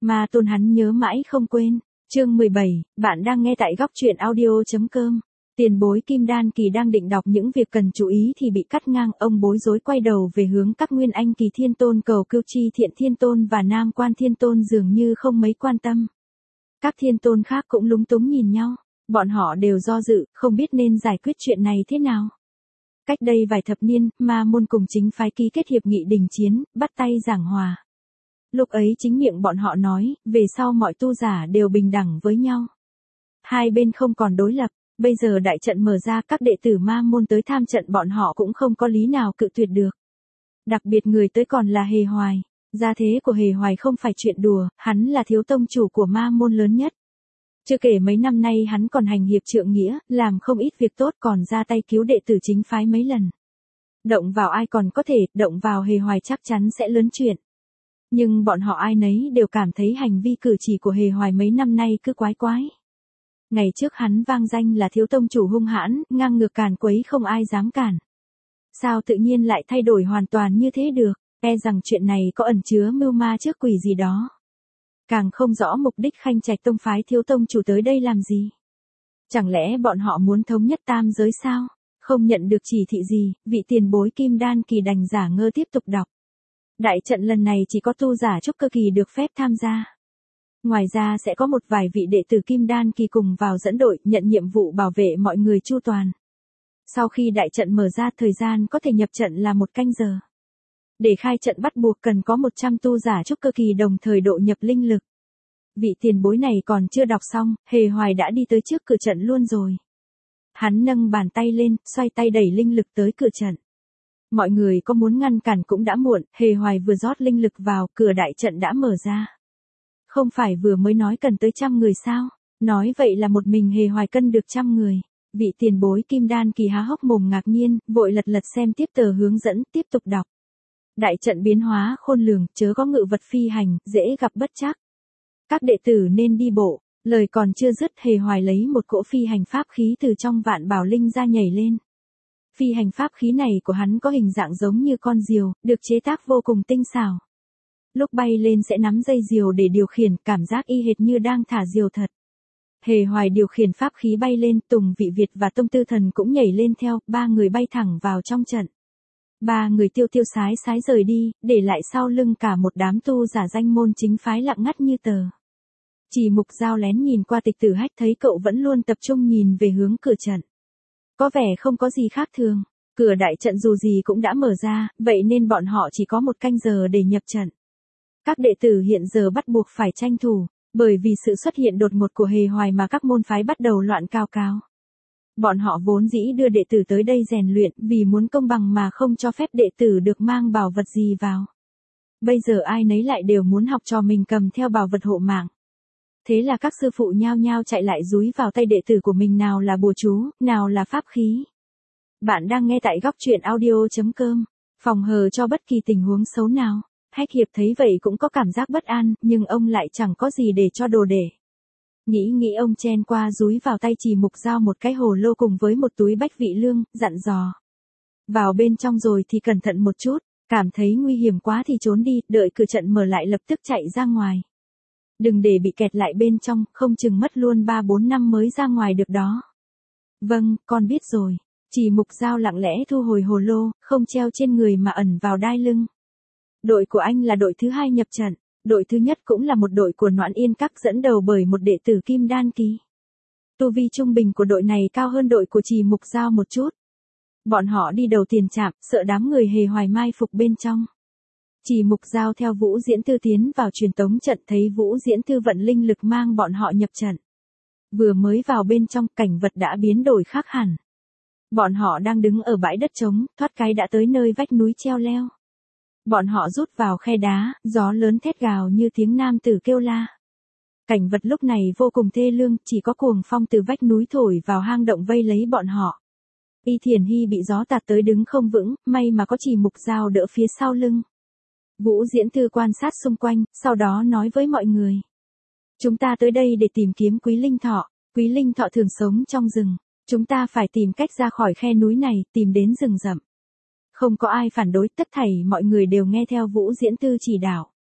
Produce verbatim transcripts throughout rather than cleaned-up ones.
mà tôn hắn nhớ mãi không quên. Chương mười bảy, bạn đang nghe tại góc truyện audio.com. Tiền bối Kim Đan Kỳ đang định đọc những việc cần chú ý thì bị cắt ngang, ông bối rối quay đầu về hướng các Nguyên Anh Kỳ Thiên Tôn, Cầu Cưu Chi Thiện Thiên Tôn và Nam Quan Thiên Tôn dường như không mấy quan tâm. Các thiên tôn khác cũng lúng túng nhìn nhau, bọn họ đều do dự, không biết nên giải quyết chuyện này thế nào. Cách đây vài thập niên, Ma môn cùng chính phái ký kết hiệp nghị đình chiến, bắt tay giảng hòa. Lúc ấy chính miệng bọn họ nói, về sau mọi tu giả đều bình đẳng với nhau. Hai bên không còn đối lập, bây giờ đại trận mở ra, các đệ tử Ma môn tới tham trận, bọn họ cũng không có lý nào cự tuyệt được. Đặc biệt người tới còn là Hề Hoài. Gia thế của Hề Hoài không phải chuyện đùa, hắn là thiếu tông chủ của Ma môn lớn nhất. Chưa kể mấy năm nay hắn còn hành hiệp trượng nghĩa, làm không ít việc tốt, còn ra tay cứu đệ tử chính phái mấy lần. Động vào ai còn có thể, động vào Hề Hoài chắc chắn sẽ lớn chuyện. Nhưng bọn họ ai nấy đều cảm thấy hành vi cử chỉ của Hề Hoài mấy năm nay cứ quái quái. Ngày trước hắn vang danh là thiếu tông chủ hung hãn, ngang ngược càn quấy không ai dám cản. Sao tự nhiên lại thay đổi hoàn toàn như thế được, e rằng chuyện này có ẩn chứa mưu ma trước quỷ gì đó. Càng không rõ mục đích Khanh Trạch tông phái thiếu tông chủ tới đây làm gì. Chẳng lẽ bọn họ muốn thống nhất tam giới sao? Không nhận được chỉ thị gì, vị tiền bối Kim Đan Kỳ đành giả ngơ tiếp tục đọc. Đại trận lần này chỉ có tu giả trúc cơ kỳ được phép tham gia. Ngoài ra sẽ có một vài vị đệ tử Kim Đan Kỳ cùng vào dẫn đội, nhận nhiệm vụ bảo vệ mọi người chu toàn. Sau khi đại trận mở ra, thời gian có thể nhập trận là một canh giờ. Để khai trận bắt buộc cần có một trăm tu giả trúc cơ kỳ đồng thời độ nhập linh lực. Vị tiền bối này còn chưa đọc xong, Hề Hoài đã đi tới trước cửa trận luôn rồi. Hắn nâng bàn tay lên, xoay tay đẩy linh lực tới cửa trận. Mọi người có muốn ngăn cản cũng đã muộn, Hề Hoài vừa rót linh lực vào, cửa đại trận đã mở ra. Không phải vừa mới nói cần tới trăm người sao? Nói vậy là một mình Hề Hoài cân được trăm người. Vị tiền bối Kim Đan Kỳ há hốc mồm ngạc nhiên, vội lật lật xem tiếp tờ hướng dẫn, tiếp tục đọc. Đại trận biến hóa khôn lường, chớ có ngự vật phi hành, dễ gặp bất trắc. Các đệ tử nên đi bộ. Lời còn chưa dứt, Hề Hoài lấy một cỗ phi hành pháp khí từ trong vạn bảo linh ra nhảy lên. Phi hành pháp khí này của hắn có hình dạng giống như con diều, được chế tác vô cùng tinh xảo. Lúc bay lên sẽ nắm dây diều để điều khiển, cảm giác y hệt như đang thả diều thật. Hề Hoài điều khiển pháp khí bay lên, Tùng Vị Việt và Tông Tư Thần cũng nhảy lên theo, ba người bay thẳng vào trong trận. Ba người tiêu tiêu sái sái rời đi, để lại sau lưng cả một đám tu giả danh môn chính phái lặng ngắt như tờ. Chỉ Mục Giao lén nhìn qua Tịch Tử Hách, thấy cậu vẫn luôn tập trung nhìn về hướng cửa trận. Có vẻ không có gì khác thường, cửa đại trận dù gì cũng đã mở ra, vậy nên bọn họ chỉ có một canh giờ để nhập trận. Các đệ tử hiện giờ bắt buộc phải tranh thủ, bởi vì sự xuất hiện đột ngột của Hề Hoài mà các môn phái bắt đầu loạn cao cao. Bọn họ vốn dĩ đưa đệ tử tới đây rèn luyện vì muốn công bằng mà không cho phép đệ tử được mang bảo vật gì vào. Bây giờ ai nấy lại đều muốn học trò mình cầm theo bảo vật hộ mạng. Thế là các sư phụ nhao nhao chạy lại dúi vào tay đệ tử của mình, nào là bùa chú, nào là pháp khí. Bạn đang nghe tại góc truyện audio.com, phòng hờ cho bất kỳ tình huống xấu nào. Hách Hiệp thấy vậy cũng có cảm giác bất an, nhưng ông lại chẳng có gì để cho đồ để. Nghĩ nghĩ ông chen qua dúi vào tay Chỉ Mục Giao một cái hồ lô cùng với một túi bách vị lương, dặn dò. Vào bên trong rồi thì cẩn thận một chút, cảm thấy nguy hiểm quá thì trốn đi, đợi cửa trận mở lại lập tức chạy ra ngoài. Đừng để bị kẹt lại bên trong, không chừng mất luôn ba bốn năm mới ra ngoài được đó. Vâng, con biết rồi. Chỉ Mục Giao lặng lẽ thu hồi hồ lô, không treo trên người mà ẩn vào đai lưng. Đội của anh là đội thứ hai nhập trận, đội thứ nhất cũng là một đội của Noãn Yên Các dẫn đầu bởi một đệ tử Kim Đan Kỳ. Tu vi trung bình của đội này cao hơn đội của Chỉ Mục Giao một chút. Bọn họ đi đầu tiền trạm, sợ đám người Hề Hoài mai phục bên trong. Chỉ Mục Giao theo Vũ Diễn Tư tiến vào truyền tống trận, thấy Vũ Diễn Tư vận linh lực mang bọn họ nhập trận. Vừa mới vào bên trong, cảnh vật đã biến đổi khác hẳn. Bọn họ đang đứng ở bãi đất trống, thoát cái đã tới nơi vách núi treo leo. Bọn họ rút vào khe đá, gió lớn thét gào như tiếng nam tử kêu la. Cảnh vật lúc này vô cùng thê lương, chỉ có cuồng phong từ vách núi thổi vào hang động vây lấy bọn họ. Y Thiền Hy bị gió tạt tới đứng không vững, may mà có Chỉ Mục Giao đỡ phía sau lưng. Vũ Diễn Tư quan sát xung quanh, sau đó nói với mọi người. Chúng ta tới đây để tìm kiếm Quý Linh Thọ, Quý Linh Thọ thường sống trong rừng. Chúng ta phải tìm cách ra khỏi khe núi này, tìm đến rừng rậm. Không có ai phản đối, tất thảy mọi người đều nghe theo Vũ Diễn Tư chỉ đạo.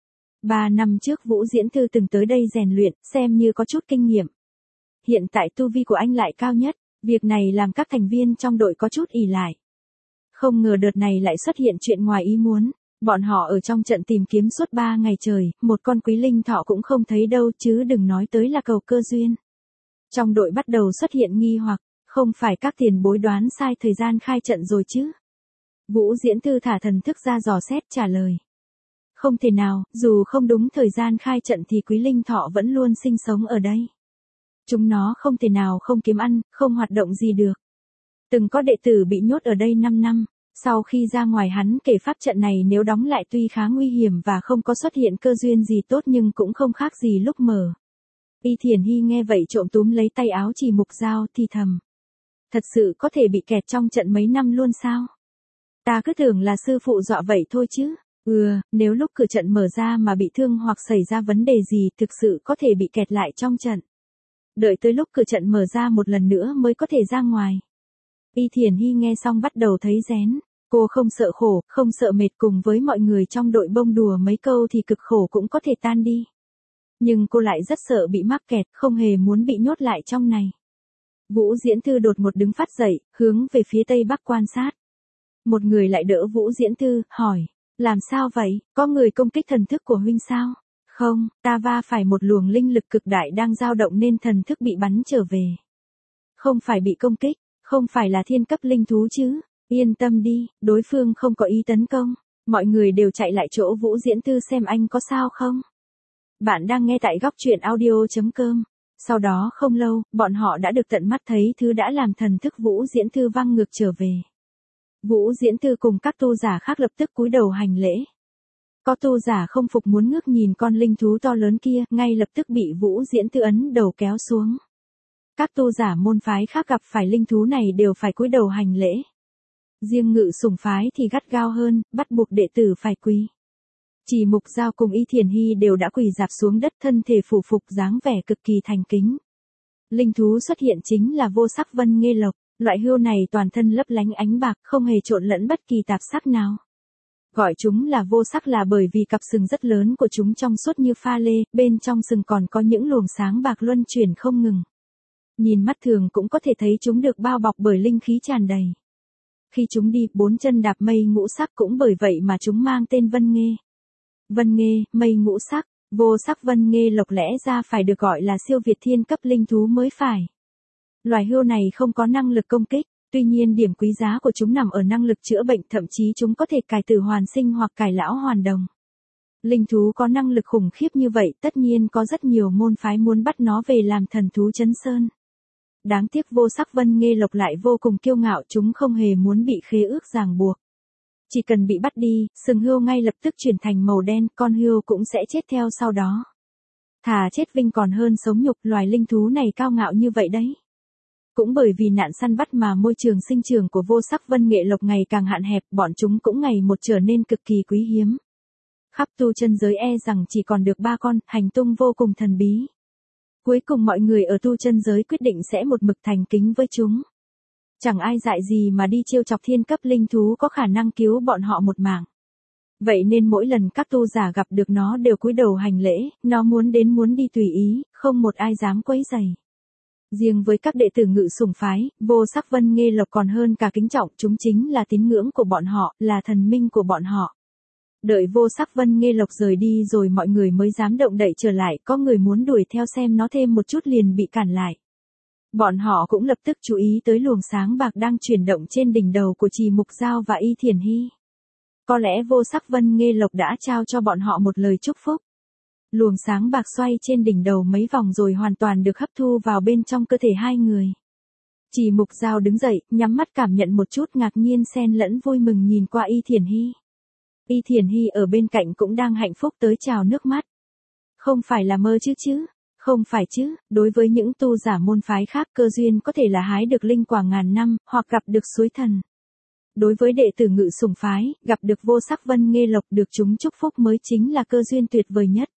Ba năm trước Vũ Diễn Thư từng tới đây rèn luyện, xem như có chút kinh nghiệm. Hiện tại tu vi của anh lại cao nhất, việc này làm các thành viên trong đội có chút ỷ lại. Không ngờ đợt này lại xuất hiện chuyện ngoài ý muốn, bọn họ ở trong trận tìm kiếm suốt ba ngày trời, một con quý linh thọ cũng không thấy đâu chứ đừng nói tới là cầu cơ duyên. Trong đội bắt đầu xuất hiện nghi hoặc, không phải các tiền bối đoán sai thời gian khai trận rồi chứ? Vũ Diễn Thư thả thần thức ra dò xét trả lời. Không thể nào, dù không đúng thời gian khai trận thì quý linh thọ vẫn luôn sinh sống ở đây. Chúng nó không thể nào không kiếm ăn, không hoạt động gì được. Từng có đệ tử bị nhốt ở đây năm năm, sau khi ra ngoài hắn kể pháp trận này nếu đóng lại tuy khá nguy hiểm và không có xuất hiện cơ duyên gì tốt nhưng cũng không khác gì lúc mở. Y Thiển Hy nghe vậy trộm túm lấy tay áo Trì Mục Dao thì thầm. Thật sự có thể bị kẹt trong trận mấy năm luôn sao? Ta cứ tưởng là sư phụ dọa vậy thôi chứ. Ừ, nếu lúc cửa trận mở ra mà bị thương hoặc xảy ra vấn đề gì thực sự có thể bị kẹt lại trong trận. Đợi tới lúc cửa trận mở ra một lần nữa mới có thể ra ngoài. Y Thiển Hy nghe xong bắt đầu thấy rén. Cô không sợ khổ, không sợ mệt, cùng với mọi người trong đội bông đùa mấy câu thì cực khổ cũng có thể tan đi. Nhưng cô lại rất sợ bị mắc kẹt, không hề muốn bị nhốt lại trong này. Vũ Diễn Thư đột ngột đứng phát dậy, hướng về phía tây bắc quan sát. Một người lại đỡ Vũ Diễn Thư, hỏi. Làm sao vậy, có người công kích thần thức của huynh sao? Không, ta va phải một luồng linh lực cực đại đang dao động nên thần thức bị bắn trở về. Không phải bị công kích, không phải là thiên cấp linh thú chứ. Yên tâm đi, đối phương không có ý tấn công. Mọi người đều chạy lại chỗ Vũ Diễn Thư xem anh có sao không. Bạn đang nghe tại góc truyện audio chấm com. Sau đó không lâu, bọn họ đã được tận mắt thấy thứ đã làm thần thức Vũ Diễn Thư văng ngược trở về. Vũ Diễn Thư cùng các tu giả khác lập tức cúi đầu hành lễ. Có tu giả không phục muốn ngước nhìn con linh thú to lớn kia, ngay lập tức bị Vũ Diễn Thư ấn đầu kéo xuống. Các tu giả môn phái khác gặp phải linh thú này đều phải cúi đầu hành lễ. Riêng Ngự Sủng phái thì gắt gao hơn, bắt buộc đệ tử phải quỳ. Trì Mục Dao cùng Y Thiển Hy đều đã quỳ rạp xuống đất, thân thể phủ phục dáng vẻ cực kỳ thành kính. Linh thú xuất hiện chính là vô sắc vân nghê lộc, loại hươu này toàn thân lấp lánh ánh bạc, không hề trộn lẫn bất kỳ tạp sắc nào. Gọi chúng là vô sắc là bởi vì cặp sừng rất lớn của chúng trong suốt như pha lê, bên trong sừng còn có những luồng sáng bạc luân chuyển không ngừng. Nhìn mắt thường cũng có thể thấy chúng được bao bọc bởi linh khí tràn đầy. Khi chúng đi, bốn chân đạp mây ngũ sắc cũng bởi vậy mà chúng mang tên Vân Nghê. Vân Nghê, mây ngũ sắc, vô sắc Vân Nghê lộc lẽ ra phải được gọi là siêu việt thiên cấp linh thú mới phải. Loài hươu này không có năng lực công kích, tuy nhiên điểm quý giá của chúng nằm ở năng lực chữa bệnh, thậm chí chúng có thể cải tử hoàn sinh hoặc cải lão hoàn đồng. Linh thú có năng lực khủng khiếp như vậy, tất nhiên có rất nhiều môn phái muốn bắt nó về làm thần thú Trấn Sơn. Đáng tiếc vô sắc Vân Nghê lộc lại vô cùng kiêu ngạo, chúng không hề muốn bị khế ước ràng buộc. Chỉ cần bị bắt đi, sừng hươu ngay lập tức chuyển thành màu đen, con hươu cũng sẽ chết theo sau đó. Thà chết vinh còn hơn sống nhục, loài linh thú này cao ngạo như vậy đấy. Cũng bởi vì nạn săn bắt mà môi trường sinh trưởng của vô sắc vân nghệ lộc ngày càng hạn hẹp, bọn chúng cũng ngày một trở nên cực kỳ quý hiếm. Khắp tu chân giới e rằng chỉ còn được ba con, hành tung vô cùng thần bí. Cuối cùng mọi người ở tu chân giới quyết định sẽ một mực thành kính với chúng. Chẳng ai dại gì mà đi trêu chọc thiên cấp linh thú có khả năng cứu bọn họ một mạng. Vậy nên mỗi lần các tu giả gặp được nó đều cúi đầu hành lễ, nó muốn đến muốn đi tùy ý, không một ai dám quấy rầy. Riêng với các đệ tử Ngự Sủng phái, vô sắc vân nghê lộc còn hơn cả kính trọng, chúng chính là tín ngưỡng của bọn họ, là thần minh của bọn họ. Đợi vô sắc vân nghê lộc rời đi rồi mọi người mới dám động đậy trở lại, có người muốn đuổi theo xem nó thêm một chút liền bị cản lại. Bọn họ cũng lập tức chú ý tới luồng sáng bạc đang chuyển động trên đỉnh đầu của Trì Mục Dao và Y Thiển Hy. Có lẽ vô sắc vân nghê lộc đã trao cho bọn họ một lời chúc phúc. Luồng sáng bạc xoay trên đỉnh đầu mấy vòng rồi hoàn toàn được hấp thu vào bên trong cơ thể hai người. Trì Mục Dao đứng dậy, nhắm mắt cảm nhận một chút ngạc nhiên xen lẫn vui mừng nhìn qua Y Thiển Hy. Y Thiển Hy ở bên cạnh cũng đang hạnh phúc tới trào nước mắt. Không phải là mơ chứ chứ? Không phải chứ, đối với những tu giả môn phái khác cơ duyên có thể là hái được linh quả ngàn năm, hoặc gặp được suối thần. Đối với đệ tử Ngự Sủng phái, gặp được vô sắc vân nghê lộc được chúng chúc phúc mới chính là cơ duyên tuyệt vời nhất.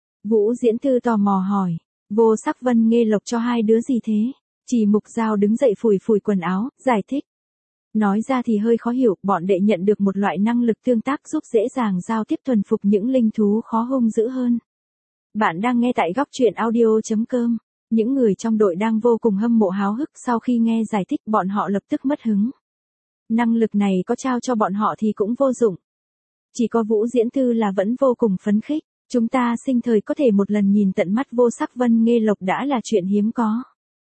Vũ Diễn Thư tò mò hỏi, vô sắc vân nghê lộc cho hai đứa gì thế? Trì Mục Dao đứng dậy phủi phủi quần áo, giải thích. Nói ra thì hơi khó hiểu, bọn đệ nhận được một loại năng lực tương tác giúp dễ dàng giao tiếp thuần phục những linh thú khó hung dữ hơn. Bạn đang nghe tại góc truyện audio.com. Những người trong đội đang vô cùng hâm mộ háo hức sau khi nghe giải thích, bọn họ lập tức mất hứng. Năng lực này có trao cho bọn họ thì cũng vô dụng. Chỉ có Vũ Diễn Thư là vẫn vô cùng phấn khích. Chúng ta sinh thời có thể một lần nhìn tận mắt vô sắc vân nghê lộc đã là chuyện hiếm có.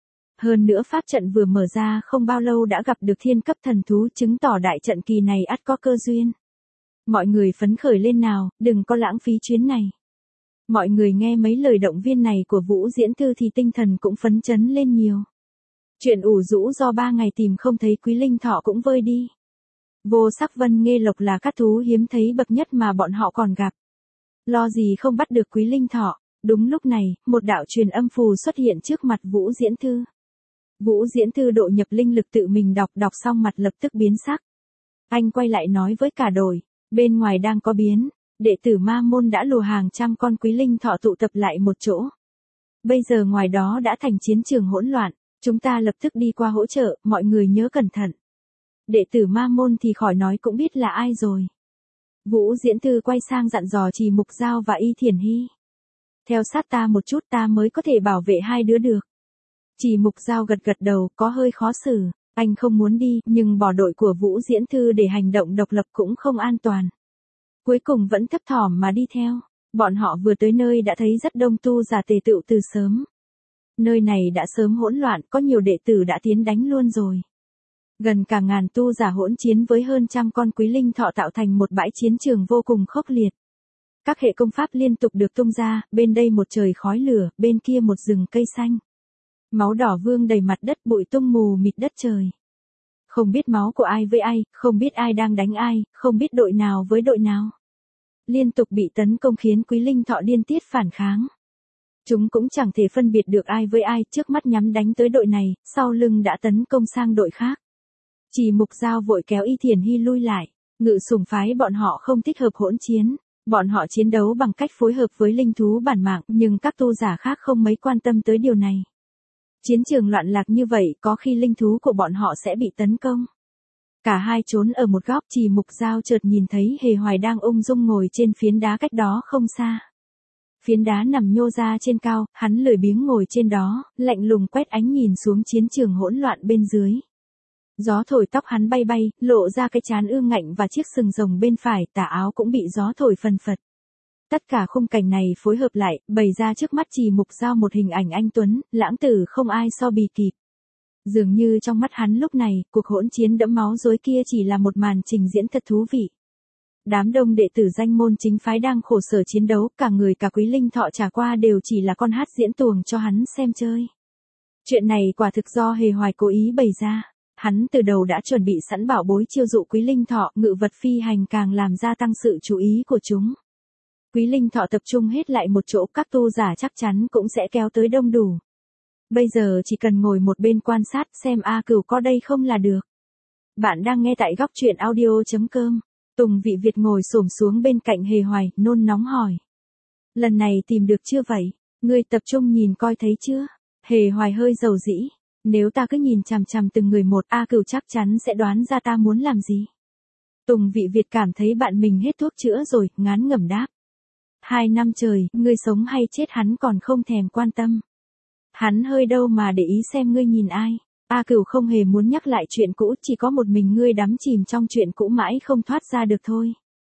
Hơn nữa pháp trận vừa mở ra không bao lâu đã gặp được thiên cấp thần thú, chứng tỏ đại trận kỳ này ắt có cơ duyên. Mọi người phấn khởi lên nào, đừng có lãng phí chuyến này. Mọi người nghe mấy lời động viên này của Vũ Diễn Thư thì tinh thần cũng phấn chấn lên nhiều. Chuyện ủ rũ do ba ngày tìm không thấy quý linh thọ cũng vơi đi. Vô sắc vân nghê lộc là các thú hiếm thấy bậc nhất mà bọn họ còn gặp. Lo gì không bắt được quý linh thọ. Đúng lúc này, một đạo truyền âm phù xuất hiện trước mặt Vũ Diễn Thư. Vũ Diễn Thư độ nhập linh lực tự mình đọc, đọc xong mặt lập tức biến sắc. Anh quay lại nói với cả đội, bên ngoài đang có biến, đệ tử ma môn đã lùa hàng trăm con quý linh thọ tụ tập lại một chỗ. Bây giờ ngoài đó đã thành chiến trường hỗn loạn, chúng ta lập tức đi qua hỗ trợ, mọi người nhớ cẩn thận. Đệ tử ma môn thì khỏi nói cũng biết là ai rồi. Vũ Diễn Thư quay sang dặn dò Trì Mục Giao và Y Thiển Hy. Theo sát ta một chút, ta mới có thể bảo vệ hai đứa được. Trì Mục Giao gật gật đầu, có hơi khó xử, anh không muốn đi, nhưng bỏ đội của Vũ Diễn Thư để hành động độc lập cũng không an toàn. Cuối cùng vẫn thấp thỏm mà đi theo, bọn họ vừa tới nơi đã thấy rất đông tu giả tề tựu từ sớm. Nơi này đã sớm hỗn loạn, có nhiều đệ tử đã tiến đánh luôn rồi. Gần cả ngàn tu giả hỗn chiến với hơn trăm con quý linh thọ tạo thành một bãi chiến trường vô cùng khốc liệt. Các hệ công pháp liên tục được tung ra, bên đây một trời khói lửa, bên kia một rừng cây xanh. Máu đỏ vương đầy mặt đất, bụi tung mù mịt đất trời. Không biết máu của ai với ai, không biết ai đang đánh ai, không biết đội nào với đội nào. Liên tục bị tấn công khiến quý linh thọ điên tiết phản kháng. Chúng cũng chẳng thể phân biệt được ai với ai, trước mắt nhắm đánh tới đội này, sau lưng đã tấn công sang đội khác. Trì Mục Giao vội kéo Y Thiển Hy lui lại, Ngự Sủng phái bọn họ không thích hợp hỗn chiến. Bọn họ chiến đấu bằng cách phối hợp với linh thú bản mạng, nhưng các tu giả khác không mấy quan tâm tới điều này. Chiến trường loạn lạc như vậy, có khi linh thú của bọn họ sẽ bị tấn công. Cả hai trốn ở một góc, Trì Mục Giao chợt nhìn thấy Hề Hoài đang ung dung ngồi trên phiến đá cách đó không xa. Phiến đá nằm nhô ra trên cao, hắn lười biếng ngồi trên đó, lạnh lùng quét ánh nhìn xuống chiến trường hỗn loạn bên dưới. Gió thổi tóc hắn bay bay, lộ ra cái trán ương ngạnh và chiếc sừng rồng bên phải, tà áo cũng bị gió thổi phần phật. Tất cả khung cảnh này phối hợp lại, bày ra trước mắt Trì Mục Giao một hình ảnh anh tuấn, lãng tử không ai so bì kịp. Dường như trong mắt hắn lúc này, cuộc hỗn chiến đẫm máu rối kia chỉ là một màn trình diễn thật thú vị. Đám đông đệ tử danh môn chính phái đang khổ sở chiến đấu, cả người cả quý linh thọ trả qua đều chỉ là con hát diễn tuồng cho hắn xem chơi. Chuyện này quả thực do Hề Hoài cố ý bày ra. Hắn từ đầu đã chuẩn bị sẵn bảo bối chiêu dụ quý linh thọ, ngự vật phi hành càng làm gia tăng sự chú ý của chúng. Quý linh thọ tập trung hết lại một chỗ, các tu giả chắc chắn cũng sẽ kéo tới đông đủ. Bây giờ chỉ cần ngồi một bên quan sát xem A Cửu có đây không là được. Bạn đang nghe tại góc truyện audio.com. Tùng Vị Việt ngồi xổm xuống bên cạnh Hề Hoài, nôn nóng hỏi. Lần này tìm được chưa vậy? Ngươi tập trung nhìn coi thấy chưa? Hề Hoài hơi dầu dĩ. Nếu ta cứ nhìn chằm chằm từng người một, A Cửu chắc chắn sẽ đoán ra ta muốn làm gì. Tùng Vị Việt cảm thấy bạn mình hết thuốc chữa rồi, ngán ngẩm đáp. Hai năm trời, ngươi sống hay chết hắn còn không thèm quan tâm. Hắn hơi đâu mà để ý xem ngươi nhìn ai. A Cửu không hề muốn nhắc lại chuyện cũ, chỉ có một mình ngươi đắm chìm trong chuyện cũ mãi không thoát ra được thôi.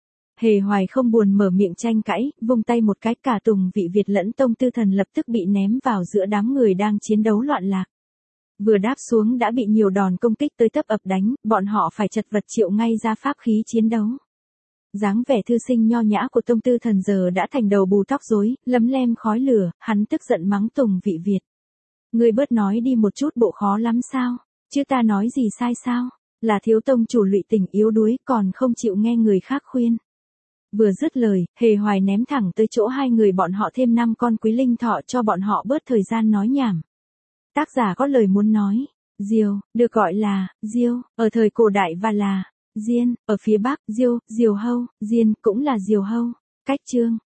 Hề Hoài không buồn mở miệng tranh cãi, vung tay một cái, cả Tùng Vị Việt lẫn Tông Tư Thần lập tức bị ném vào giữa đám người đang chiến đấu loạn lạc. Vừa đáp xuống đã bị nhiều đòn công kích tới tấp ập đánh, bọn họ phải chật vật triệu ngay ra pháp khí chiến đấu. Dáng vẻ thư sinh nho nhã của Tông Tư Thần giờ đã thành đầu bù tóc rối, lấm lem khói lửa, hắn tức giận mắng Tùng Vị Việt. Ngươi bớt nói đi một chút, bộ khó lắm sao? Chứ ta nói gì sai sao? Là thiếu tông chủ lụy tình yếu đuối, còn không chịu nghe người khác khuyên. Vừa dứt lời, Hề Hoài ném thẳng tới chỗ hai người bọn họ thêm năm con quý linh thọ cho bọn họ bớt thời gian nói nhảm. Tác giả có lời muốn nói. Diều, được gọi là Diêu, ở thời cổ đại và là Diên, ở phía Bắc, Diêu, Diều Hâu, Diên cũng là Diều Hâu. Cách chương